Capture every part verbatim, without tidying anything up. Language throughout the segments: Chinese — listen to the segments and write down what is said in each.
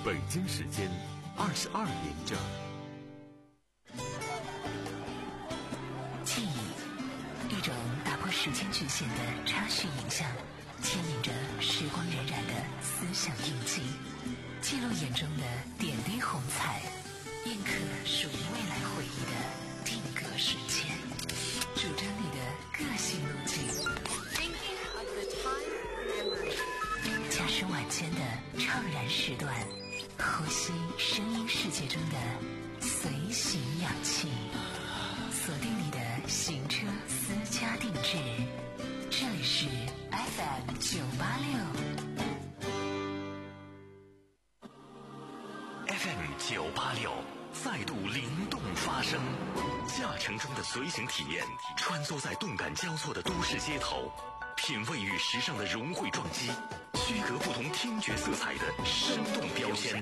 北京时间二十二点整。 记忆，一种打破时间局限的插叙影像，牵引着时光荏苒的思想印记，记录眼中的点滴红彩，印刻属于未来回忆的定格瞬间，主张你的个性路径。驾驶晚间的怅然时段，呼吸声音世界中的随行氧气，锁定你的行车私家定制。这里是 F M 九八六 F M 九八六再度灵动发声，驾乘中的随行体验，穿梭在动感交错的都市街头，品味与时尚的融汇撞击，区隔不同听觉色彩的生动标签。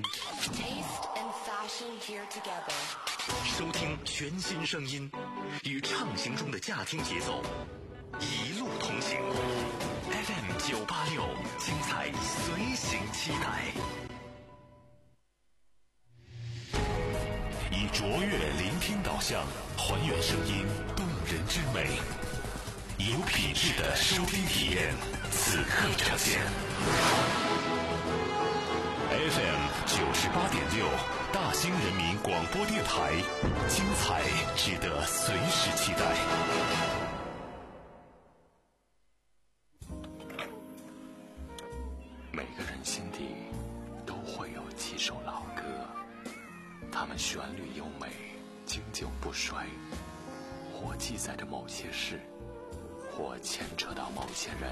收听全新声音，与畅行中的驾听节奏，一路同行。F M 九八六，精彩随行期待。以卓越聆听导向，还原声音动人之美，有品质的收听体验，此刻呈现。F M 九十八点六，大兴人民广播电台，精彩值得随时期待。每个人心底都会有几首老歌，它们旋律优美，经久不衰，或记载着某些事，或牵扯到某些人。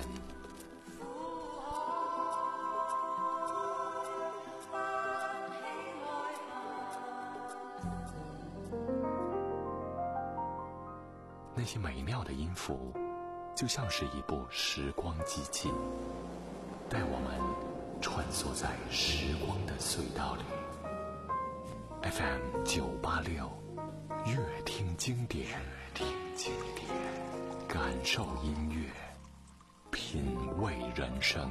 那些美妙的音符，就像是一部时光机器，带我们穿梭在时光的隧道里。F M 九八六，乐听经典，乐听经典，感受音乐，品味人生。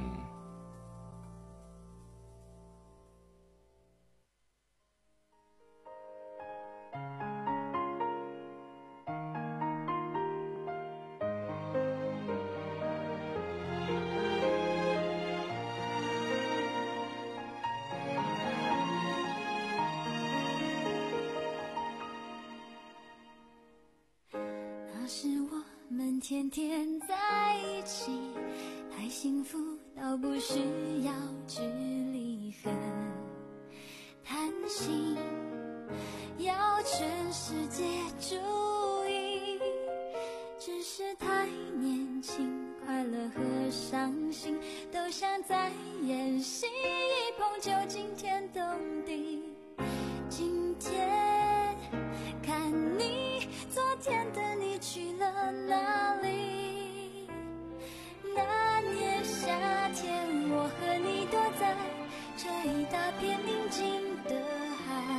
天天在一起，太幸福到不需要去离合，谈心要全世界注意，只是太年轻，快乐和伤心都像在演戏，一碰就惊天动地。今天看你，昨天的你去了哪里？那年夏天，我和你躲在这一大片宁静的海，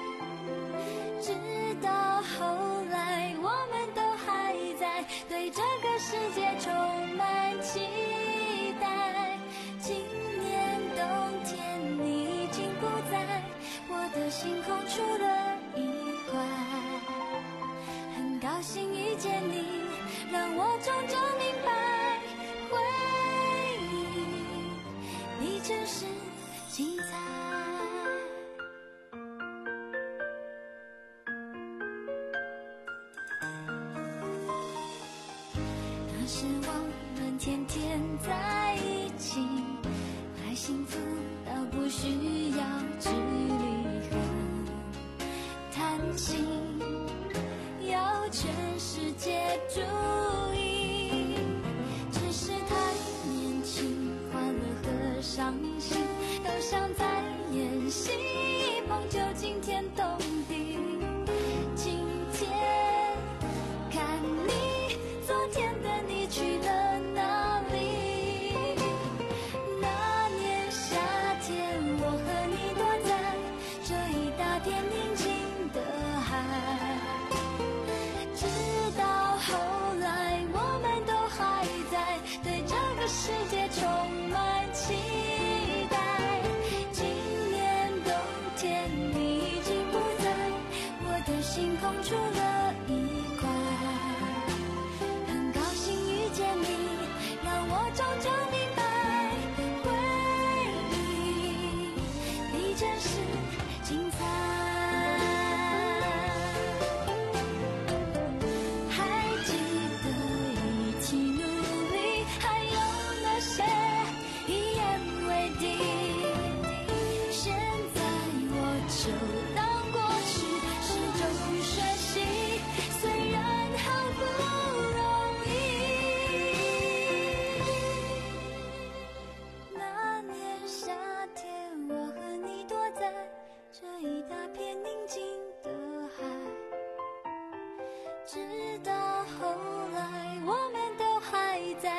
直到后来我们都还在对这个世界充满期待。今年冬天你已经不在我的星空出了一块，很高兴遇见你，让我终究明白，回忆比真实精彩。那时我们天天在一起，太幸福到不需要距离和谈心，要全世界注意，只是太年轻，快乐和伤心都像在演戏，一碰就惊天动地。今天看你，昨天的你去了哪里？那年夏天，我和你躲在这一大片宁静的海，直到后来我们都还在对这个世界充满期待。今年冬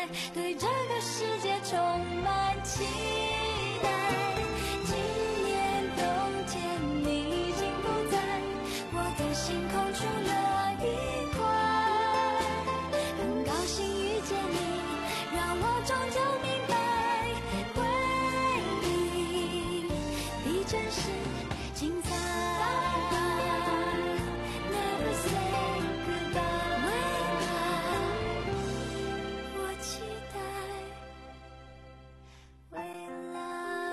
对这个世界充满期待。今年冬天你已经不在，我的星空出了一块，很高兴遇见你，让我终究明白，回忆比真实精彩。Never say goodbye， 我期待未来。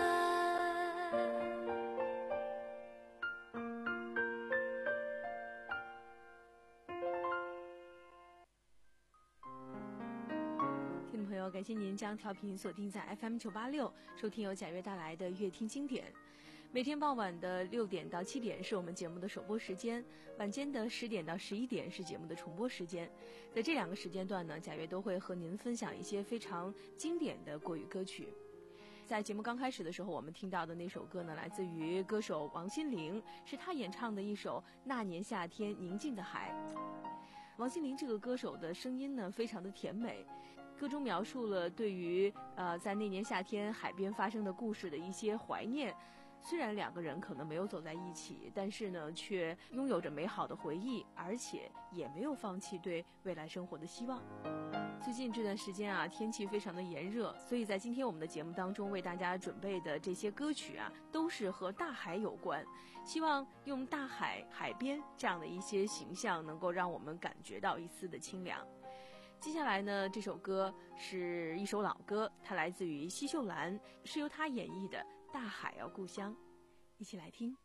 听众朋友，感谢您将调频锁定在 F M 九八六，收听由贾悦带来的乐听经典。每天傍晚的六点到七点是我们节目的首播时间，晚间的十点到十一点是节目的重播时间。在这两个时间段呢，贾悦都会和您分享一些非常经典的国语歌曲。在节目刚开始的时候，我们听到的那首歌呢，来自于歌手王心凌，是她演唱的一首《那年夏天宁静的海》。王心凌这个歌手的声音呢，非常的甜美，歌中描述了对于呃在那年夏天海边发生的故事的一些怀念。虽然两个人可能没有走在一起，但是呢，却拥有着美好的回忆，而且也没有放弃对未来生活的希望。最近这段时间啊，天气非常的炎热，所以在今天我们的节目当中为大家准备的这些歌曲啊，都是和大海有关，希望用大海、海边这样的一些形象，能够让我们感觉到一丝的清凉。接下来呢，这首歌是一首老歌，它来自于奚秀兰，是由她演绎的《大海啊故乡》，一起来听。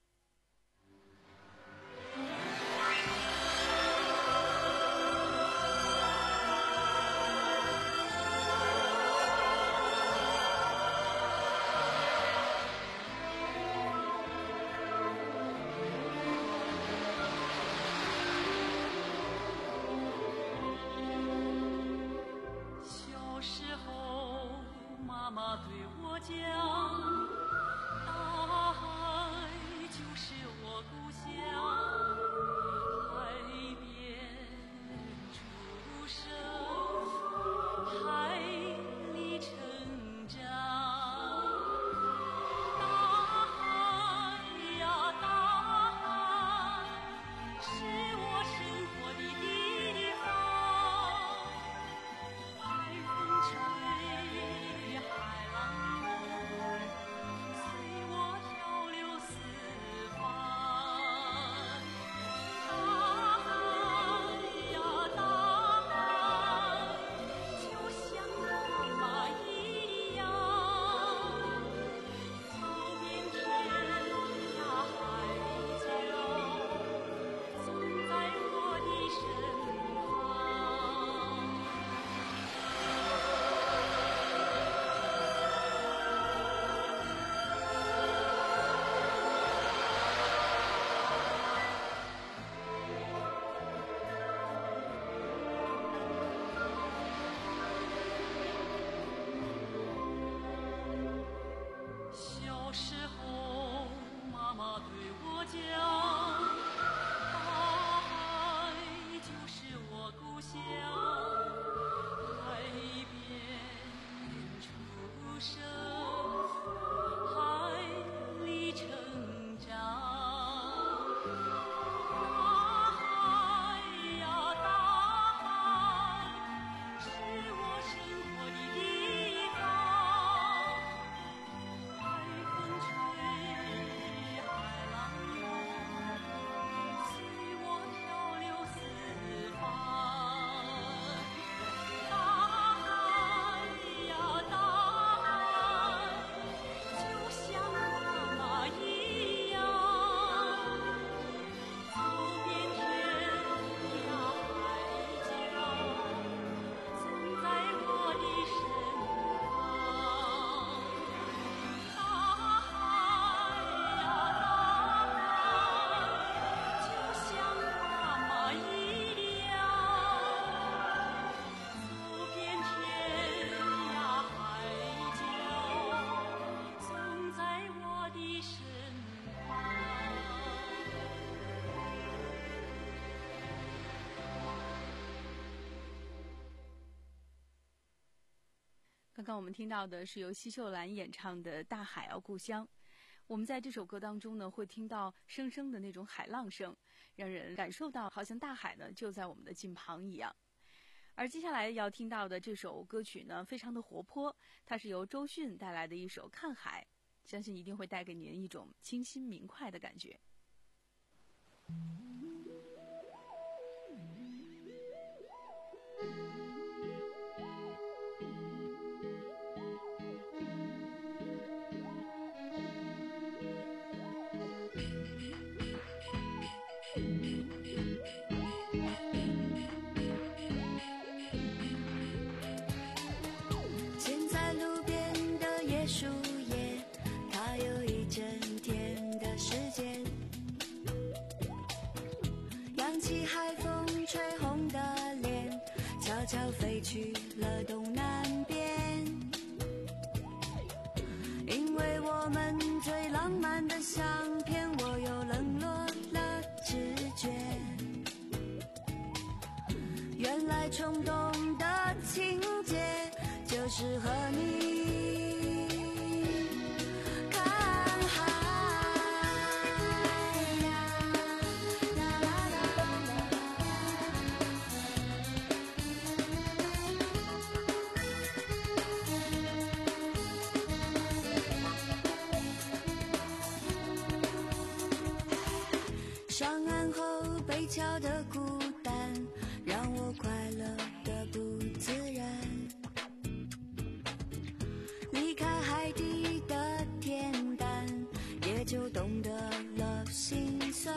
妈妈对我讲，大海就是我故乡，海边出生，海里成长。大海呀大海，是我生活的地方，海风吹，海浪涌，随我漂流四方。大海呀大海，就像妈妈一样，走遍天涯海角，总在我的身旁。小时候，妈妈对我讲，大海就是我故乡，海边出生，海里成长。大海呀大海，是我生活的地方。海风吹，海浪涌， 刚刚我们听到的是由奚秀兰演唱的《大海啊故乡》。我们在这首歌当中呢，会听到声声的那种海浪声，让人感受到好像大海呢就在我们的近旁一样。而接下来要听到的这首歌曲呢，非常的活泼，它是由周迅带来的一首《看海》，相信一定会带给您一种清新明快的感觉。 现在路边的椰树叶，它有一整天的时间，扬起海风吹红的脸，悄悄飞去了东南边。因为我们最浪漫的相片，我又冷落了直觉。原来冲动的情节就是和你看海呀，啦啦啦啦上岸后被敲的孤单，让我快乐的不自然。离开海底的恬淡，也就懂得了心酸。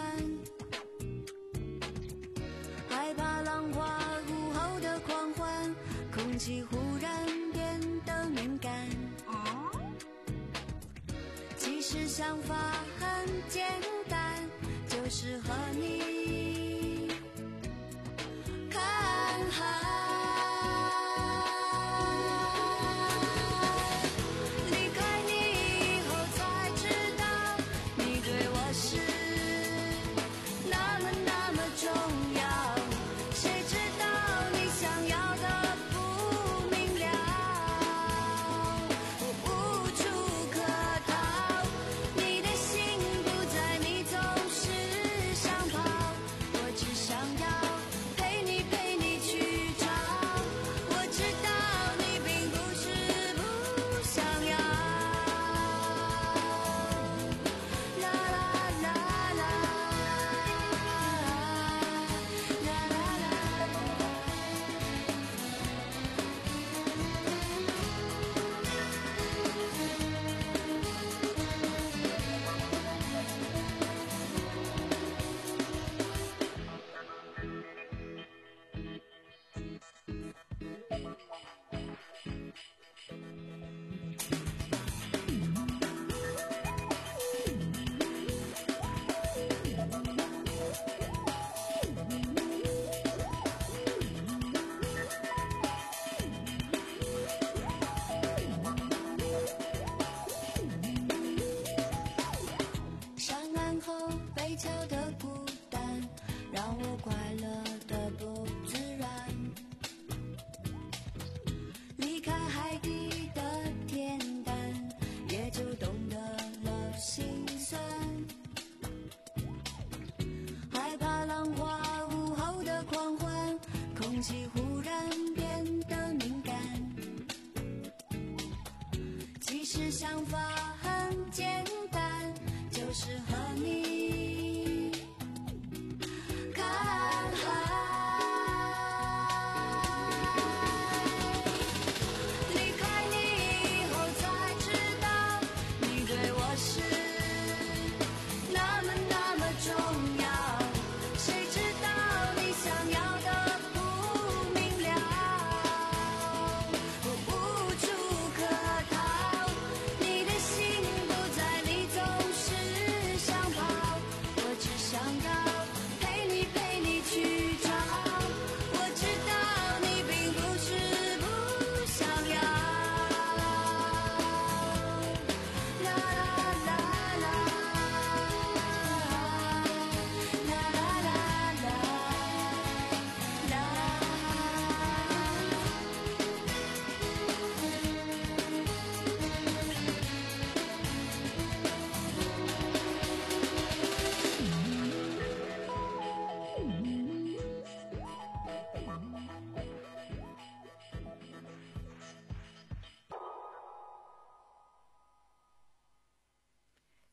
害怕浪花午后的狂欢，空气忽然变得敏感。其实想法很简单，就是和你看海。离开你以后才知道，你对我是那么那么重要。谁知道你想要的不明了，我无处可逃。你的心不在，你总是想跑，我只想要陪你陪你去找。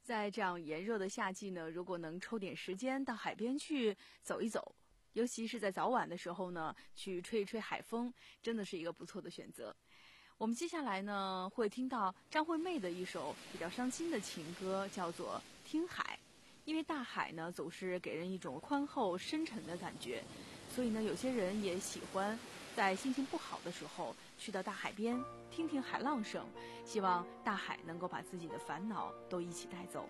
在这样炎热的夏季呢，如果能抽点时间到海边去走一走，尤其是在早晚的时候呢，去吹一吹海风，真的是一个不错的选择。我们接下来呢，会听到张惠妹的一首比较伤心的情歌，叫做《听海》。因为大海呢，总是给人一种宽厚深沉的感觉，所以呢，有些人也喜欢在心情不好的时候去到大海边听听海浪声，希望大海能够把自己的烦恼都一起带走。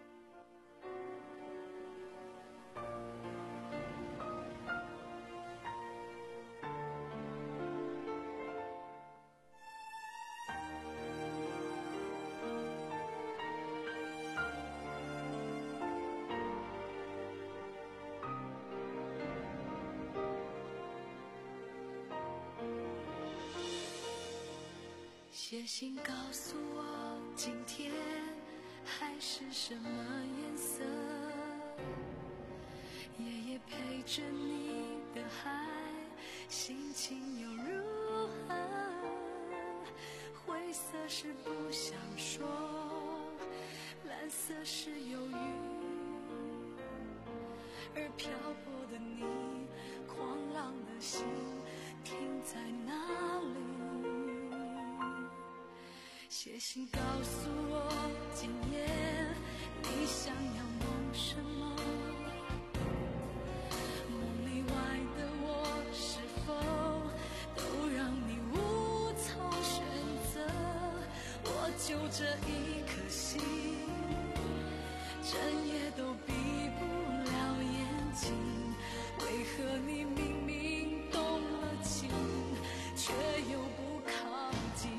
写信告诉我今天海是什么颜色，夜夜陪着你的海心情又如何，灰色是不想说，蓝色是忧郁，而漂泊的你狂浪的心停在哪里，写信告诉我今夜你想要梦什么，梦里外的我是否都让你无从选择，我就这一颗心整夜都闭不了眼睛，为何你明明动了情却又不靠近，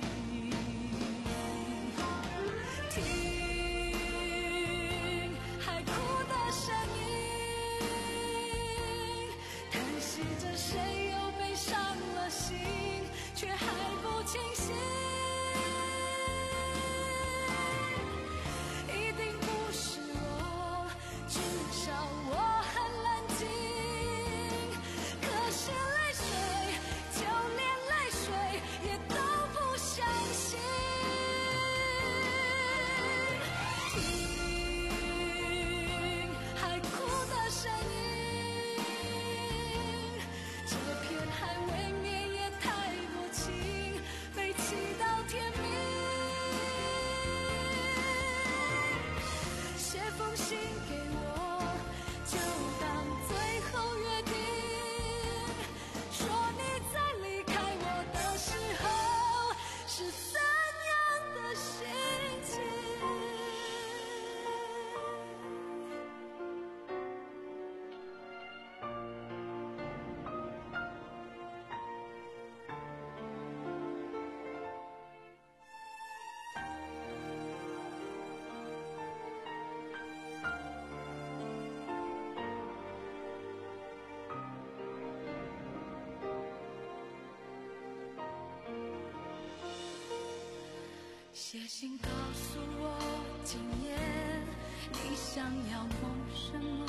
写信告诉我今夜你想要梦什么，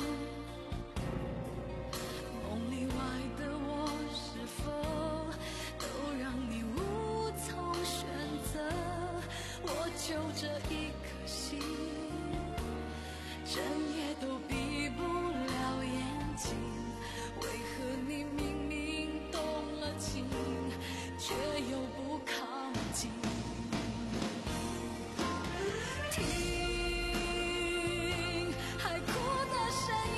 梦里外的我是否都让你无从选择，我就这一颗心整夜都闭不了眼睛，为何你明明动了情却又不靠近，听海哭的声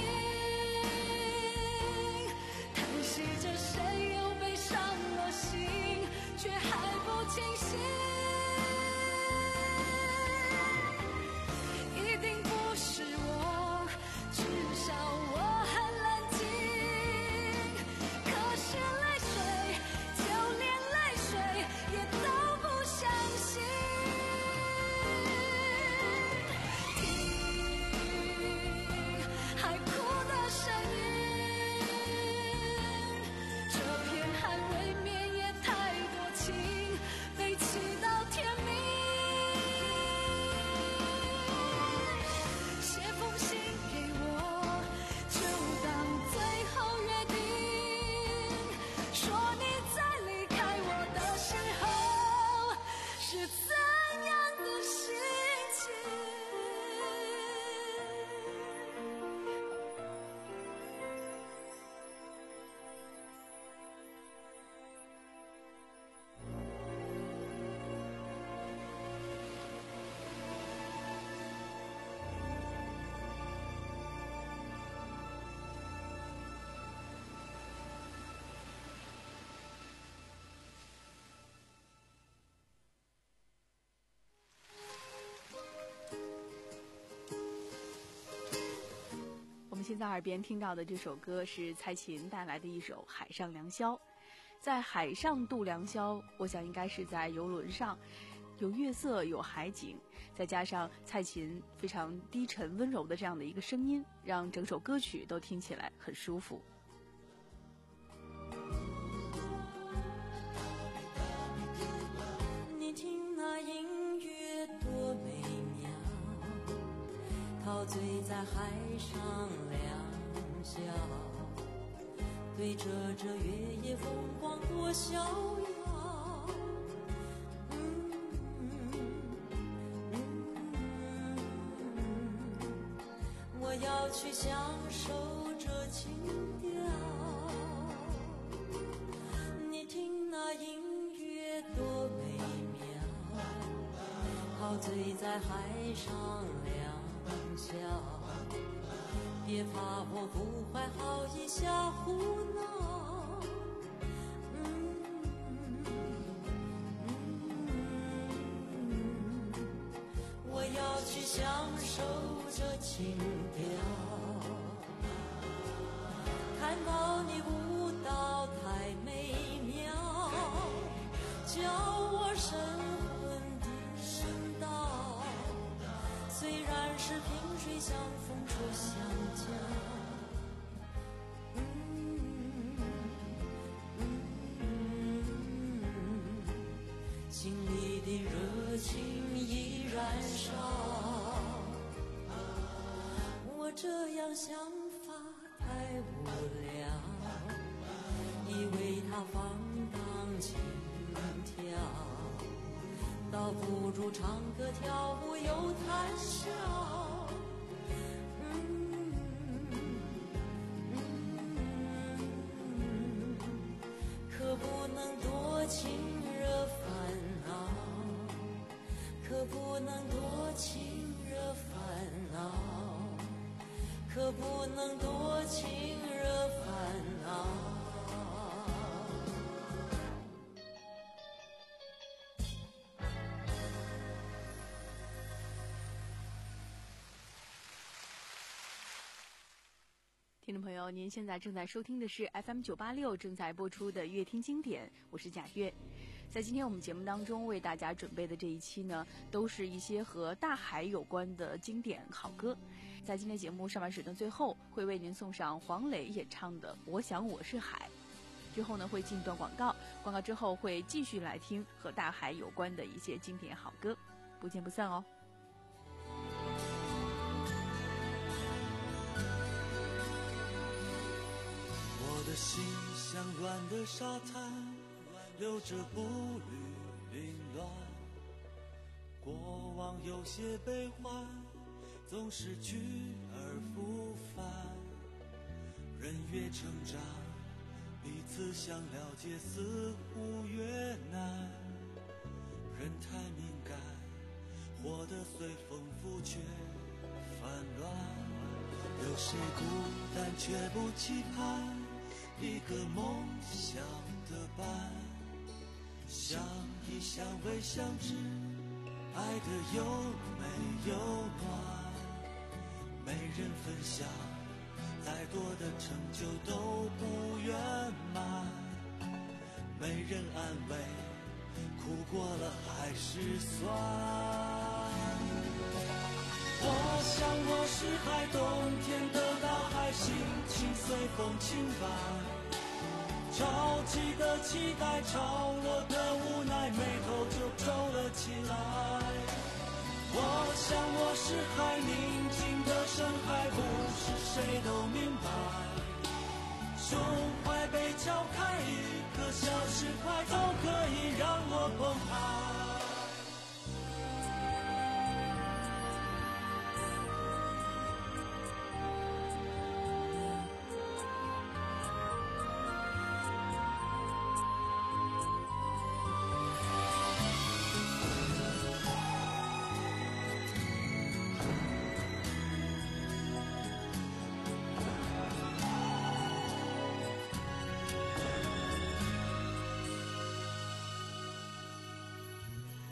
现在耳边听到的这首歌是蔡琴带来的一首《海上良宵》。在海上度良宵，我想应该是在游轮上，有月色，有海景，再加上蔡琴非常低沉温柔的这样的一个声音，让整首歌曲都听起来很舒服。 你听那音乐多美妙，陶醉在海上良宵，对着这月夜风光多逍遥。嗯嗯嗯，我要去享受这情调。你听那音乐多美妙，陶醉在海上良宵。别怕我不怀好意瞎胡闹，嗯嗯，我要去享受这情调。看到你舞蹈太美妙，叫我神魂的神道。虽然是萍水相逢初相交，嗯嗯，心里的热情依然烧。我这样想法太无聊，以为它放荡轻佻，倒不如唱歌跳舞又谈笑。嗯嗯，可不能多情惹烦恼，可不能多情惹烦恼，可不能多情惹烦恼。 听众朋友，您现在正在收听的是 F M 九八六正在播出的乐听经典，我是贾月。在今天我们节目当中为大家准备的这一期呢，都是一些和大海有关的经典好歌。在今天节目上半时段最后，会为您送上黄磊演唱的《我想我是海》。之后呢，会进一段广告，广告之后会继续来听和大海有关的一些经典好歌，不见不散哦。 我的心像软的沙滩，留着步履凌乱，过往有些悲欢，总是去而复返。人越成长，彼此想了解似乎越难。人太敏感，活得随风浮却烦乱。有谁孤单却不期盼一个梦想的伴？相依相偎相知，爱的有没有暖？没人分享，再多的成就都不圆满。没人安慰，苦过了还是酸。我想我是海，冬天的大海，心情随风轻摆。着急的期待，潮落的无奈，眉头就皱了起来。我想我是海，宁静的深海，不是谁都明白。胸怀被敲开，一颗小石块都可以让我澎湃。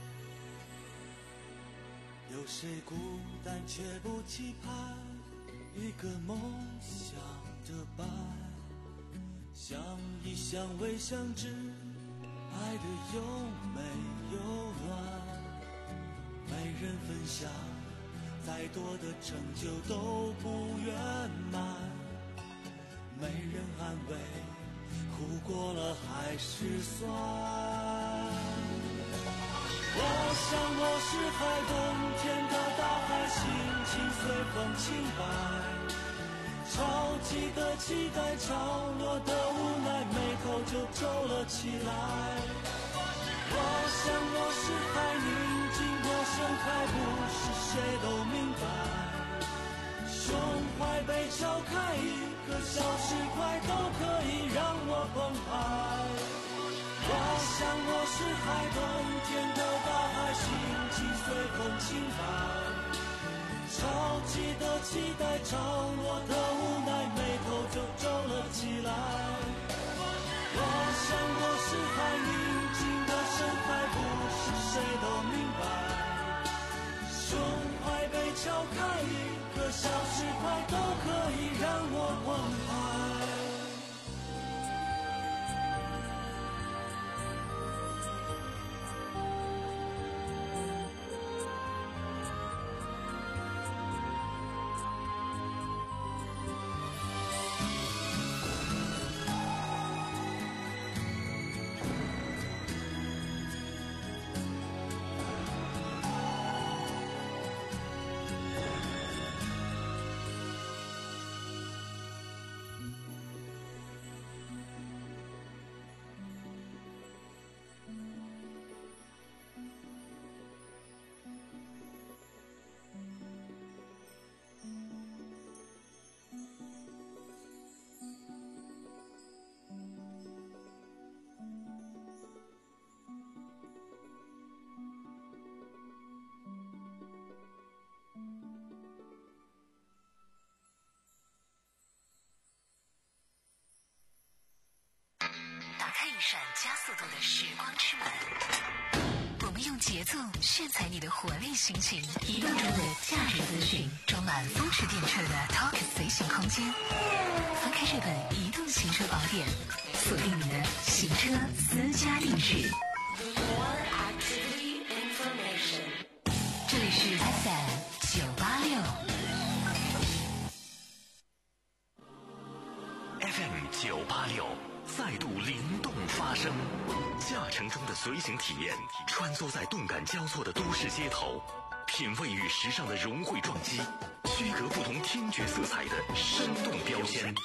有谁孤单却不期盼一个梦想的伴，相依相偎相知，爱的有美有乱，没人分享，再多的成就都不圆满，没人安慰，苦过了还是酸。我想我是海，冬天的大海，心情随风轻摆，潮起的期待，潮落的无奈，眉头就皱了起来。我想我是海，宁静的深海，不是谁都明白，胸怀被敲开，一个小石块都可以让我澎湃。我想我是海，冬天的大海，心情随风轻摆，潮起的期待，潮落的无奈，眉头就皱了起来。我想我是海，宁静的深海，不是谁都明白，胸怀被敲开，一个小石块都可以让我澎湃。 一扇加速度的时光之门，我们用节奏炫彩你的活力心情，移动中的价值资讯，装满风驰电掣的 Talk 随行空间。翻开这本移动行车宝典，锁定你的行车私家定制。这里是 F M 九八六。 F M 九八六。再度灵动发声，驾乘中的随行体验，穿梭在动感交错的都市街头，品味与时尚的融汇撞击，区隔不同听觉色彩的生动标签。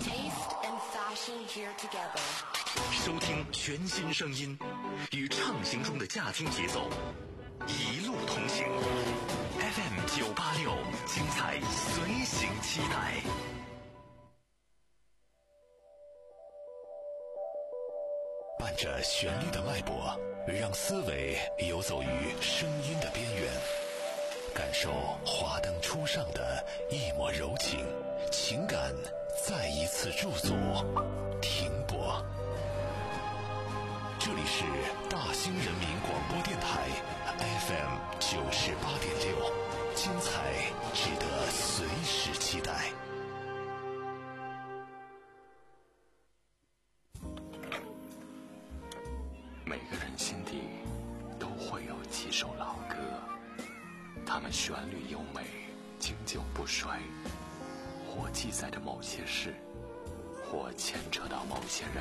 收听全新声音，与畅行中的驾听节奏，一路同行。F M 九八六，精彩随行期待。伴着旋律的脉搏，让思维游走于声音的边缘，感受华灯初上的一抹柔情，情感再一次驻足停泊。这里是大兴人民广播电台 F M 九十八点六，精彩值得随时期待。 每个人心底都会有几首老歌，它们旋律优美，经久不衰，或记载着某些事，或牵扯到某些人。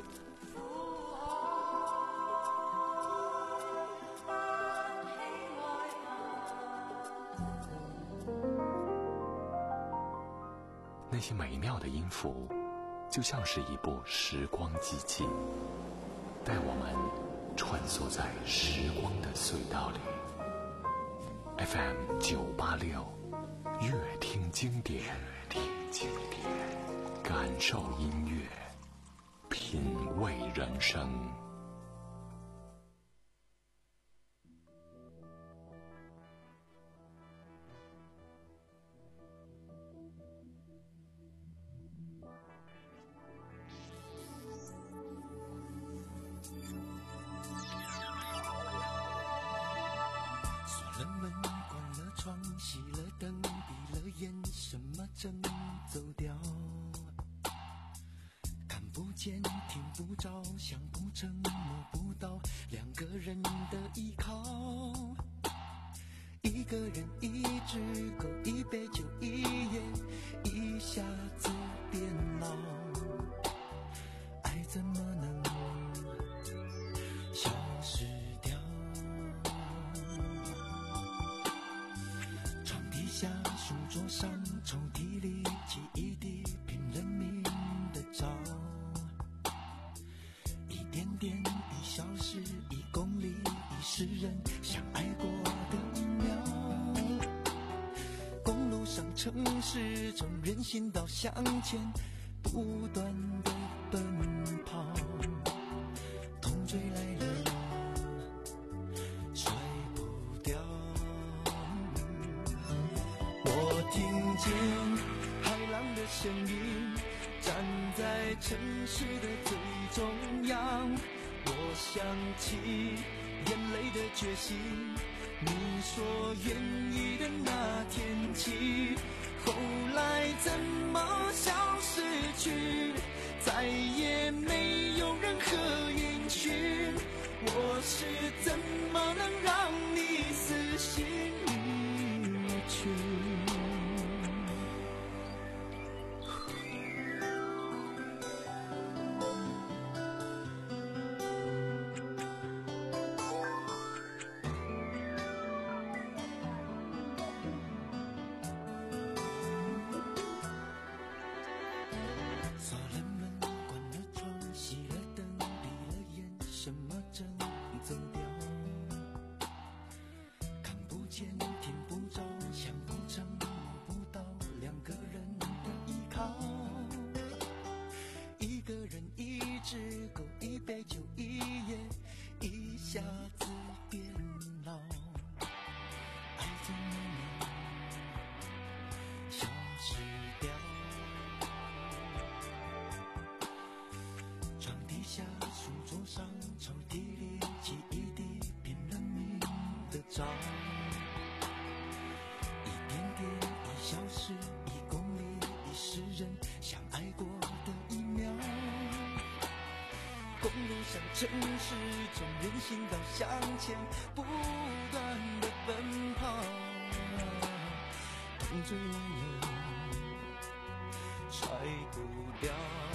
那些美妙的音符，就像是一部时光机器，带我们穿梭在时光的隧道里。 F M 九八六，乐听经典，听经典，感受音乐，品味人生。 锁了门，关了窗，熄了灯，闭了眼，什么睁见听不着，相不成摸不到，两个人的依靠。一个人一只狗，一杯酒一夜，一下子变老。爱怎么能消失掉？床底下、书桌上、抽屉里记忆的拼了命的找，一点点一小时，一公里一世人相爱过的一秒。公路上、城市中，人行道向前不断的奔跑，痛追来了甩不掉。我听见海浪的声音，站在城市的最中央。我想起眼泪的决心，你说愿意的那天起，后来怎么消失去，再也没有任何音讯。我是怎么能让你死心离去？锁了门，关了窗，熄了灯，闭了眼，什么正走掉？看不见，听不着，想不成，摸不到，两个人的依靠。一个人，一只狗，一杯酒，一夜，一下子变老。爱怎么能消失掉？床底下、书桌上、抽屉里记忆的拼了命的找，一点点一小时，一公里一世人相爱过的一秒。公路上、城市中，人行道向前不断的奔跑，痛追来了甩不掉。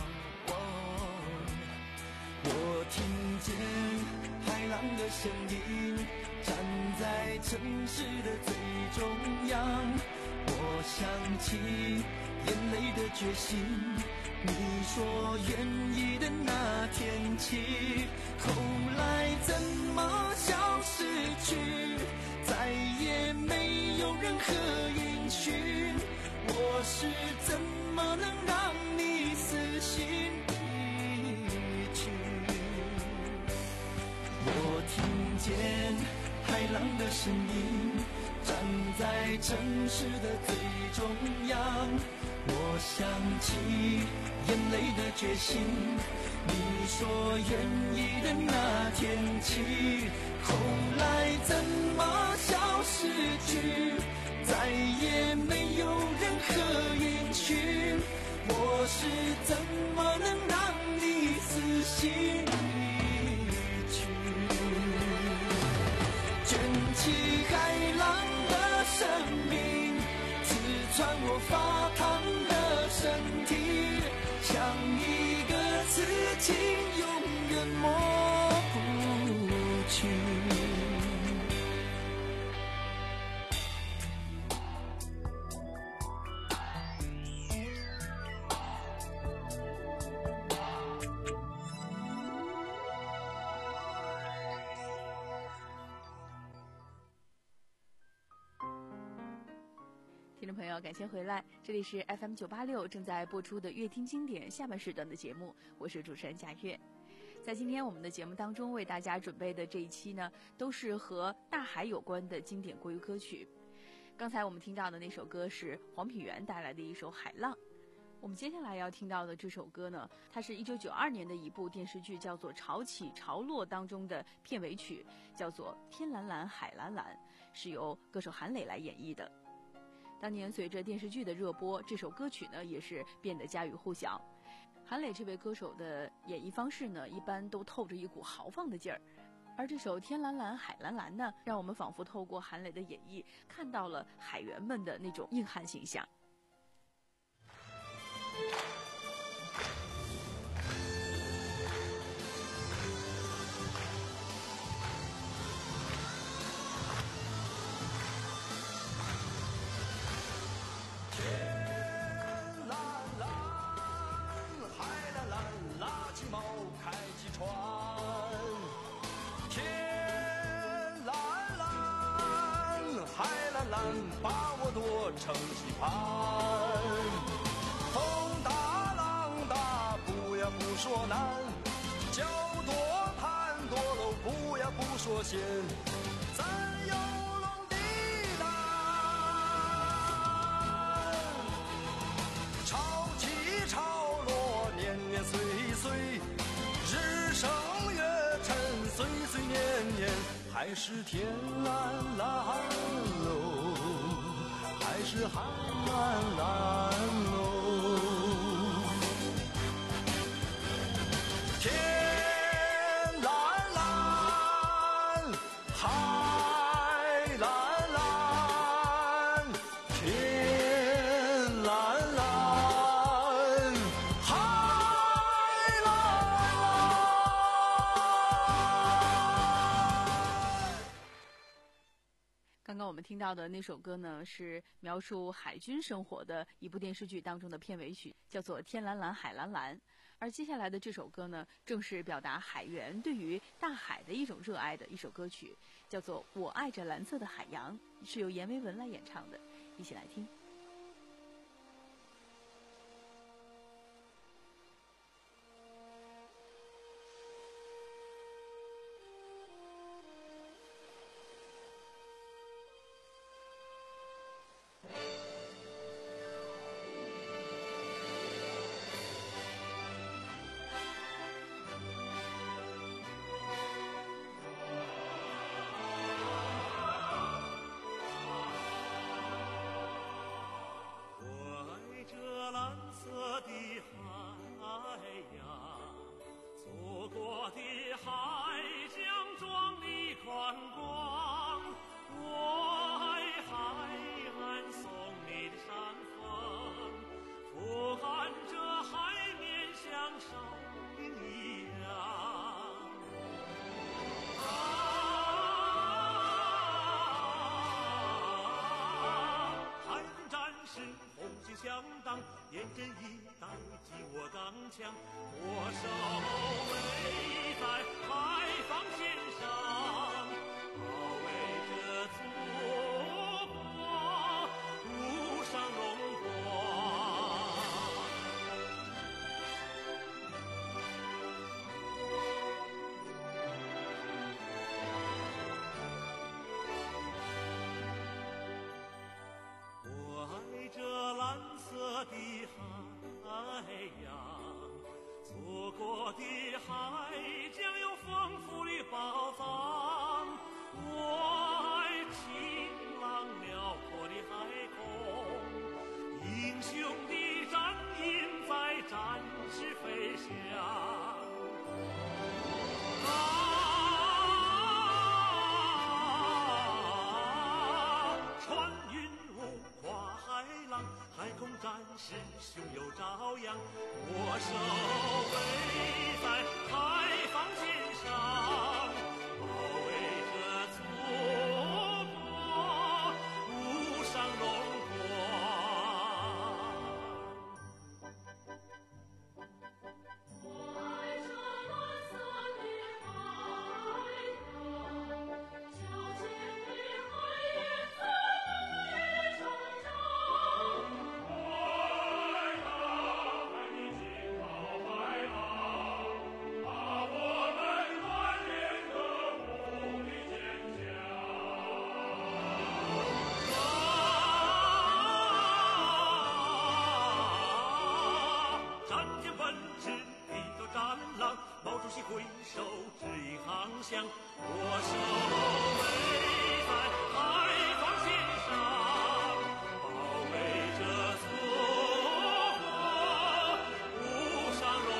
我听见海浪的声音，站在城市的最中央。我想起眼泪的决心，你说愿意的那天起，后来怎么消失去，再也没有任何音讯。我是怎么能让你死心离去？我听见海浪的声音，站在城市的最中央。我想起眼泪的决心，你说愿意的那天起，后来怎么消失去，再也没有任何音讯。我是怎么能让你死心离去？卷起海浪的生命，刺穿我发烫的身体，像一个刺青，永远抹不去。 听众朋友，感谢回来，这里是 F M 九八六正在播出的乐听经典下半时段的节目，我是主持人贾月。在今天我们的节目当中，为大家准备的这一期呢，都是和大海有关的经典国语歌曲。刚才我们听到的那首歌是黄品源带来的一首《海浪》。我们接下来要听到的这首歌呢，它是一九九二年的一部电视剧叫做《潮起潮落》当中的片尾曲，叫做《天蓝蓝海蓝蓝》，是由歌手韩磊来演绎的。当年随着电视剧的热播，这首歌曲呢也是变得家喻户晓。 韩磊这位歌手的演绎方式呢，一般都透着一股豪放的劲儿，而这首《天蓝蓝海蓝蓝》呢，让我们仿佛透过韩磊的演绎，看到了海员们的那种硬汉形象。 把我多成棋盘，风大浪大，不呀不说难，脚多滩多漏，不呀不说闲，咱有龙的胆，潮起潮落，年年岁岁，日升月沉，岁岁年年，还是天蓝蓝喽，还是海蓝蓝喽，天蓝蓝，海蓝蓝，天蓝蓝，海蓝蓝。 刚刚我们听到的那首歌呢，是描述海军生活的一部电视剧当中的片尾曲，叫做《天蓝蓝海蓝蓝》。而接下来的这首歌呢，正是表达海员对于大海的一种热爱的一首歌曲，叫做《我爱着蓝色的海洋》，是由阎维文来演唱的，一起来听。 严阵以待，激我刚强，我守卫在海防线上，保卫着祖国无上荣光。我爱着蓝色的海洋，祖国的海将有丰富的宝藏。我爱晴朗辽阔的海空，英雄的战鹰在展翅飞翔。啊海空战士胸有朝阳，我守卫在海防线上，保卫着祖国无上荣光。我爱着蓝色的海洋，矫健的海燕在我也成长。毛主席挥手指引航向，我守卫在海防线上，保卫着祖国无上荣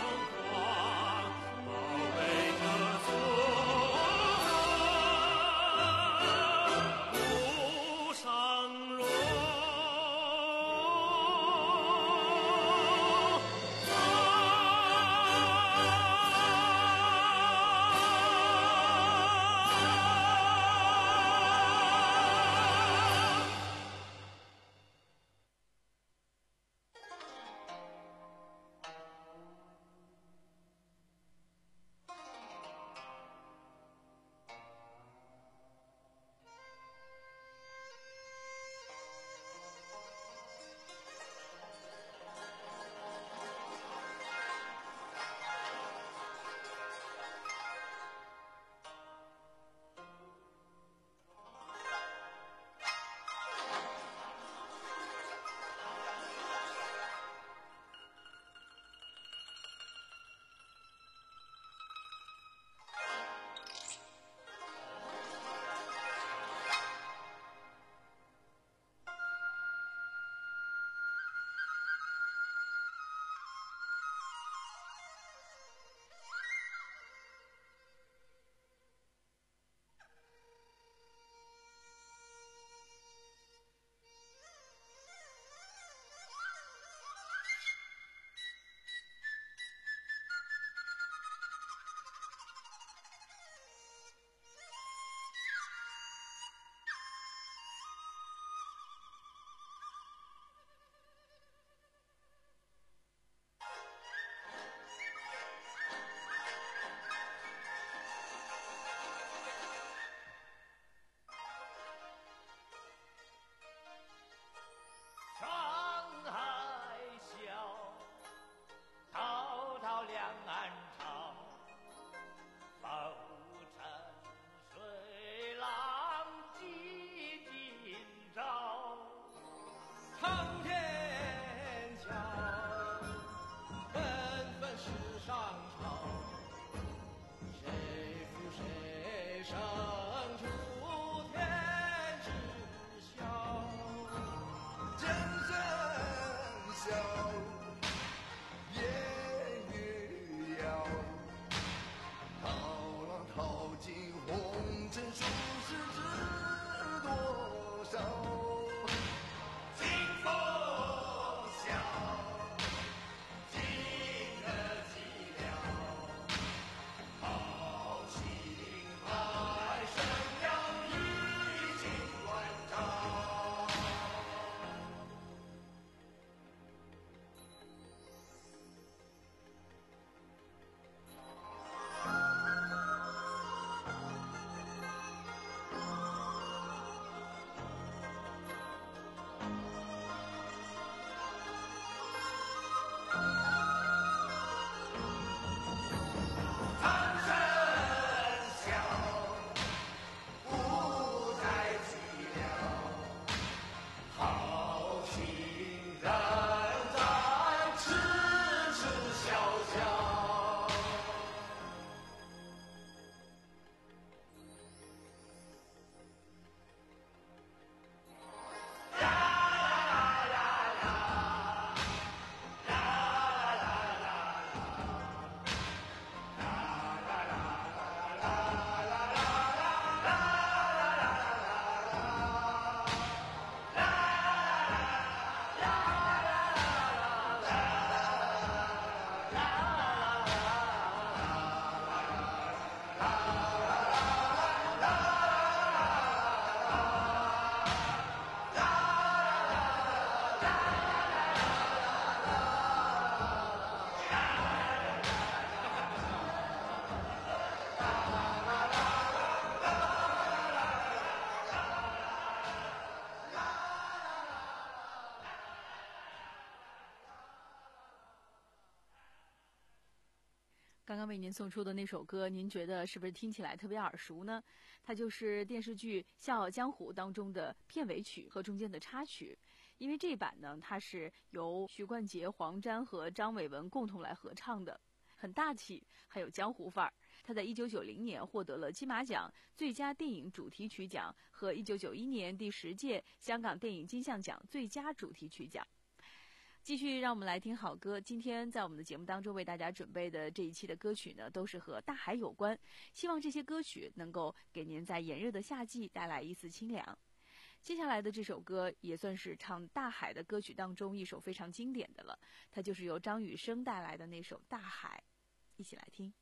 刚刚为您送出的那首歌，您觉得是不是听起来特别耳熟呢？它就是电视剧《笑傲江湖》当中的片尾曲和中间的插曲。因为这版呢，它是由许冠杰、黄沾和张伟文共同来合唱的，很大气，很有江湖范儿。他在一九九零年获得了金马奖最佳电影主题曲奖和一九九一年第十届香港电影金像奖最佳主题曲奖。继续让我们来听好歌。今天在我们的节目当中为大家准备的这一期的歌曲呢，都是和大海有关，希望这些歌曲能够给您在炎热的夏季带来一丝清凉。接下来的这首歌也算是唱大海的歌曲当中一首非常经典的了，它就是由张雨生带来的那首《大海》，一起来听。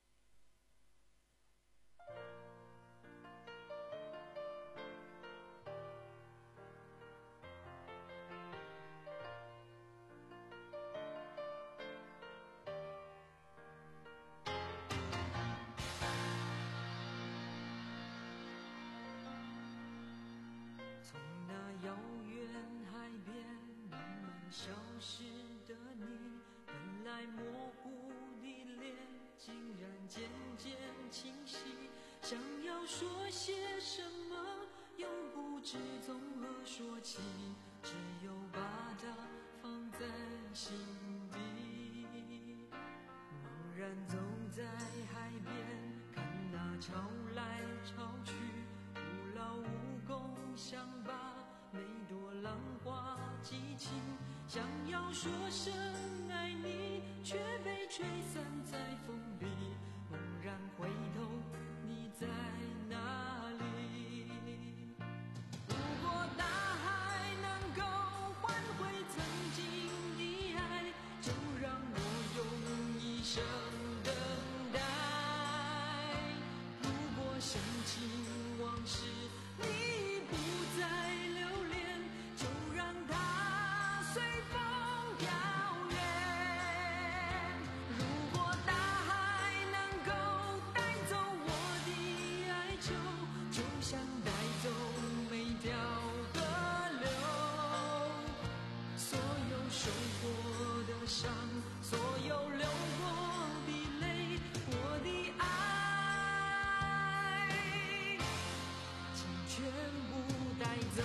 消失的你，本来模糊的脸，竟然渐渐清晰。想要说些什么，又不知从何说起，只有把它放在心底。茫然走在海边，看那潮来潮去，徒劳无功，想把每朵浪花记清。想要说声爱你，却被吹散在风里。猛然回头，你在哪里？如果大海能够换回曾经的爱，就让我用一生等待。如果深情往事你不再留恋，就让它随风飘远。如果大海能够带走我的哀愁，就像带走每条河流。所有受过的伤，所有流过的泪，我的爱，请全部带走。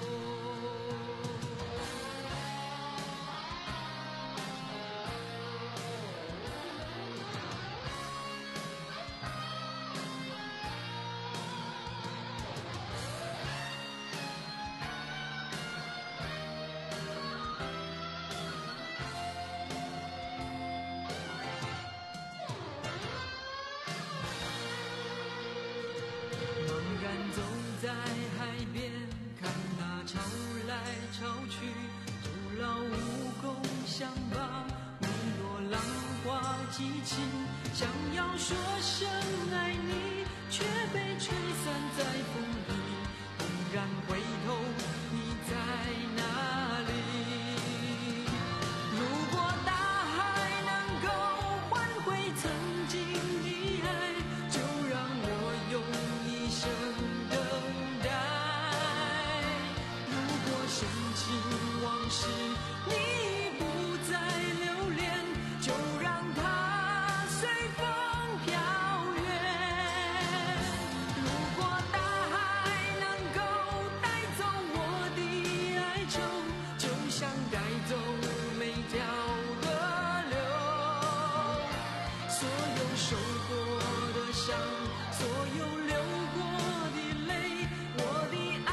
茫然走在海边，看那潮来潮去，徒劳无功，想把每朵浪花记清。想要说声爱你，却被吹散在风里。猛然回头，你在哪里？如果大海能够换回曾经的爱，就让我用一生等待。如果深情往事你不再留恋，就让它随风飘远。如果大海能够带走我的哀愁，就像带走每条河流。所有受过的伤，所有流过的泪，我的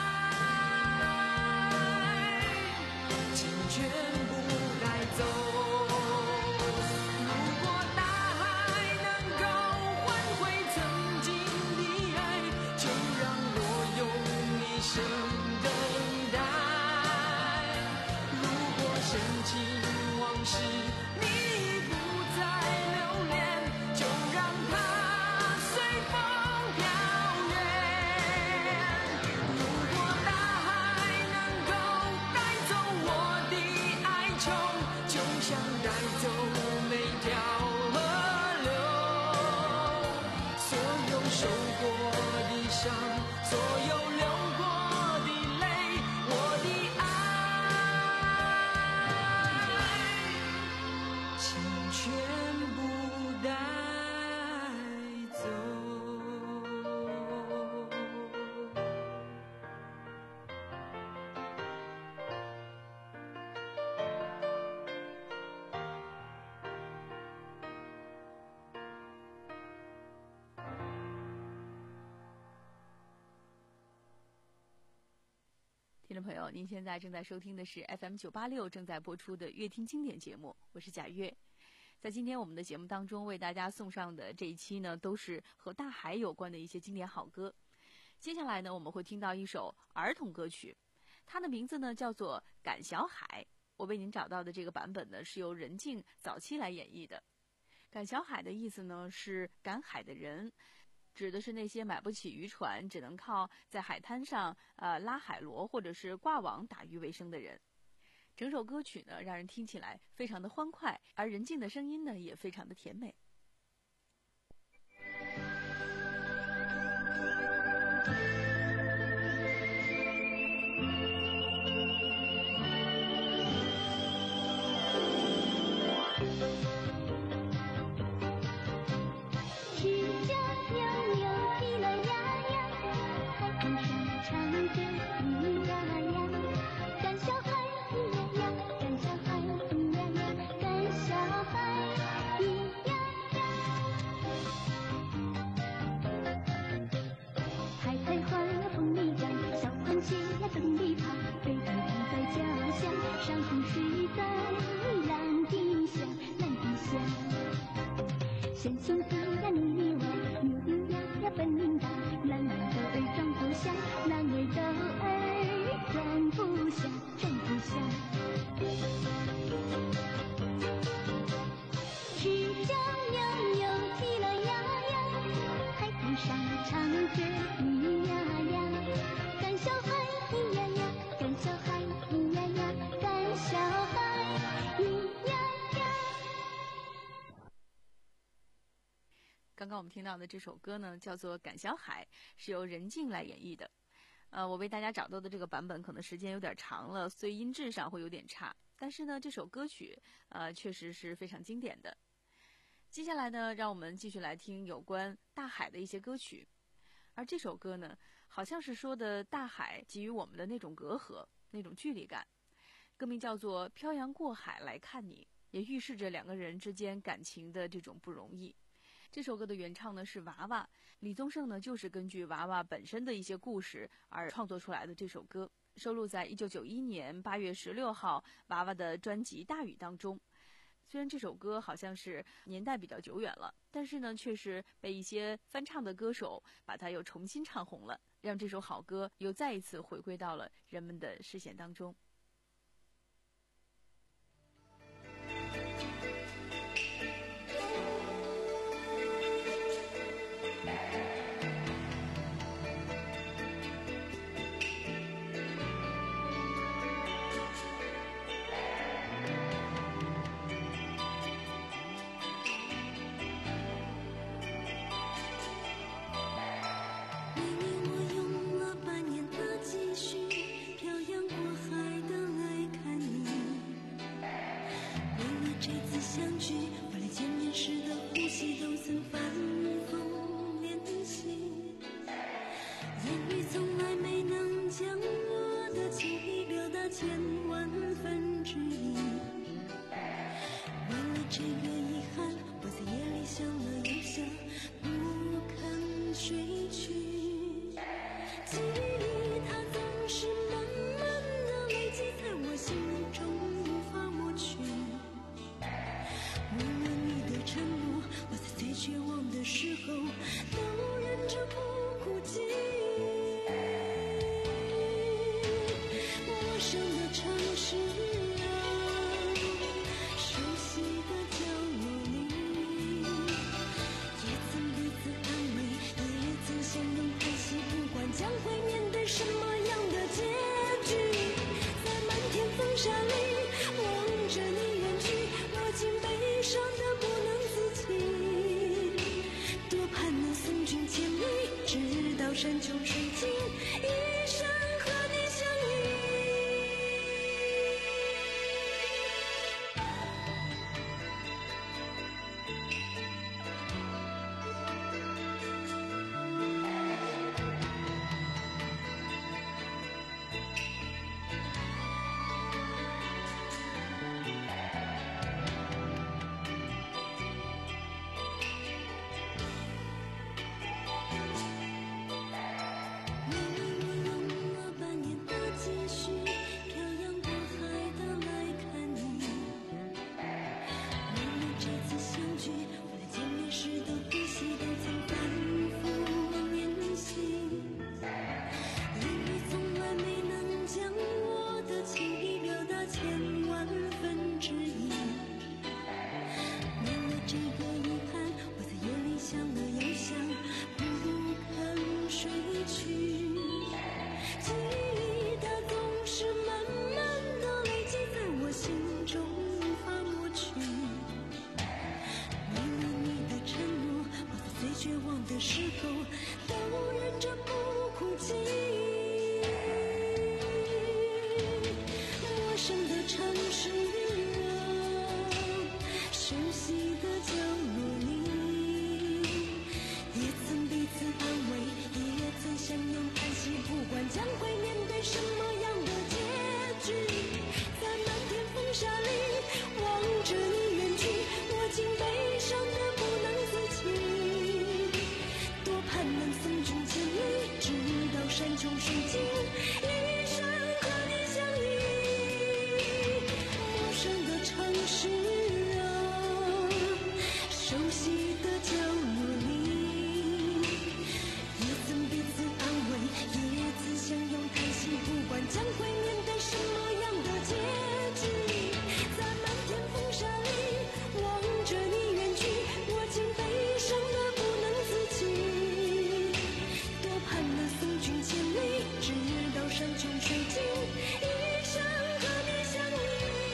爱，请全部带走。如果大海能够换回曾经的爱，就让我用一生等待。如果深情往事你不再留恋，就让它随风飘远。如果大海能够带走我的哀愁，就像带走每条河流。所有受过的伤，所有流过的泪，我的爱，请全部带朋友，您现在正在收听的是 F M 九八六正在播出的乐听经典节目，我是贾月。在今天我们的节目当中，为大家送上的这一期呢，都是和大海有关的一些经典好歌。接下来呢，我们会听到一首儿童歌曲，它的名字呢叫做《赶小海》。我为您找到的这个版本呢，是由任静早期来演绎的。赶小海的意思呢是赶海的人，指的是那些买不起渔船，只能靠在海滩上呃拉海螺或者是挂网打鱼为生的人。整首歌曲呢，让人听起来非常的欢快，而任静的声音呢，也非常的甜美。刚刚我们听到的这首歌呢，叫做《赶小海》，是由任静来演绎的。呃，我为大家找到的这个版本可能时间有点长了，所以音质上会有点差。但是呢，这首歌曲呃确实是非常经典的。接下来呢，让我们继续来听有关大海的一些歌曲。而这首歌呢，好像是说的大海给予我们的那种隔阂、那种距离感。歌名叫做《漂洋过海来看你》，也预示着两个人之间感情的这种不容易。这首歌的原唱呢是娃娃，李宗盛呢就是根据娃娃本身的一些故事而创作出来的这首歌，收录在一九九一年八月十六号娃娃的专辑《大雨》当中。虽然这首歌好像是年代比较久远了，但是呢确实被一些翻唱的歌手把它又重新唱红了，让这首好歌又再一次回归到了人们的视线当中。 山穷水尽，一生和你相依。 的时候，都忍着不哭泣。陌生的城市啊，熟悉的角落里，也曾彼此安慰，也曾相拥叹息，不管将会面对什么样的结局，在漫天风沙里望着你远去，我竟悲伤得不能自己，多盼能送君千里，直到山穷水尽，一生和你相依。陌生的城市啊，熟悉的角落里，也曾彼此安慰，也曾相拥叹息，不管将会面对什么样的结局，在漫天风沙里望着你远去，我竟悲伤得不能自己，多盼能送君千里，直到山穷水尽，一生和你相依。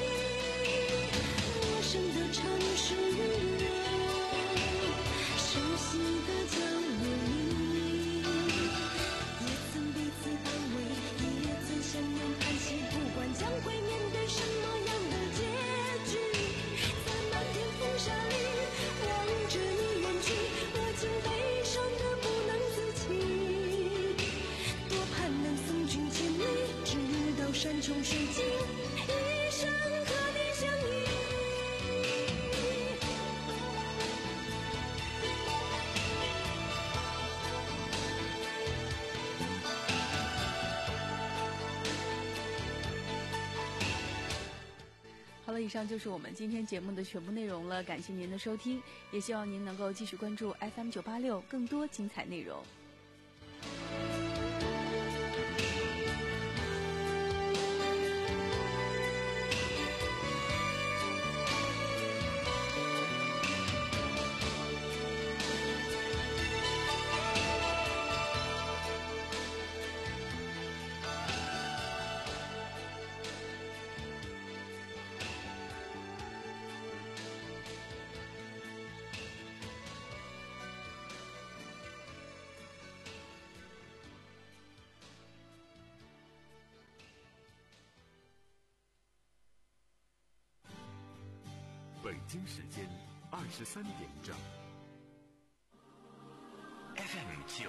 陌生的城市啊，熟悉的角落里，也曾彼此安慰，也曾相拥叹息，不管将会面对什么样的结局，在漫天风沙里望着你远去，我竟悲伤得不能自己，多盼能送君千里，直到山穷水尽，一生和你相依。 好了，以上就是我们今天节目的全部内容了，感谢您的收听，也希望您能够继续关注 F M 九八六更多精彩内容。 北京时间二十三点整。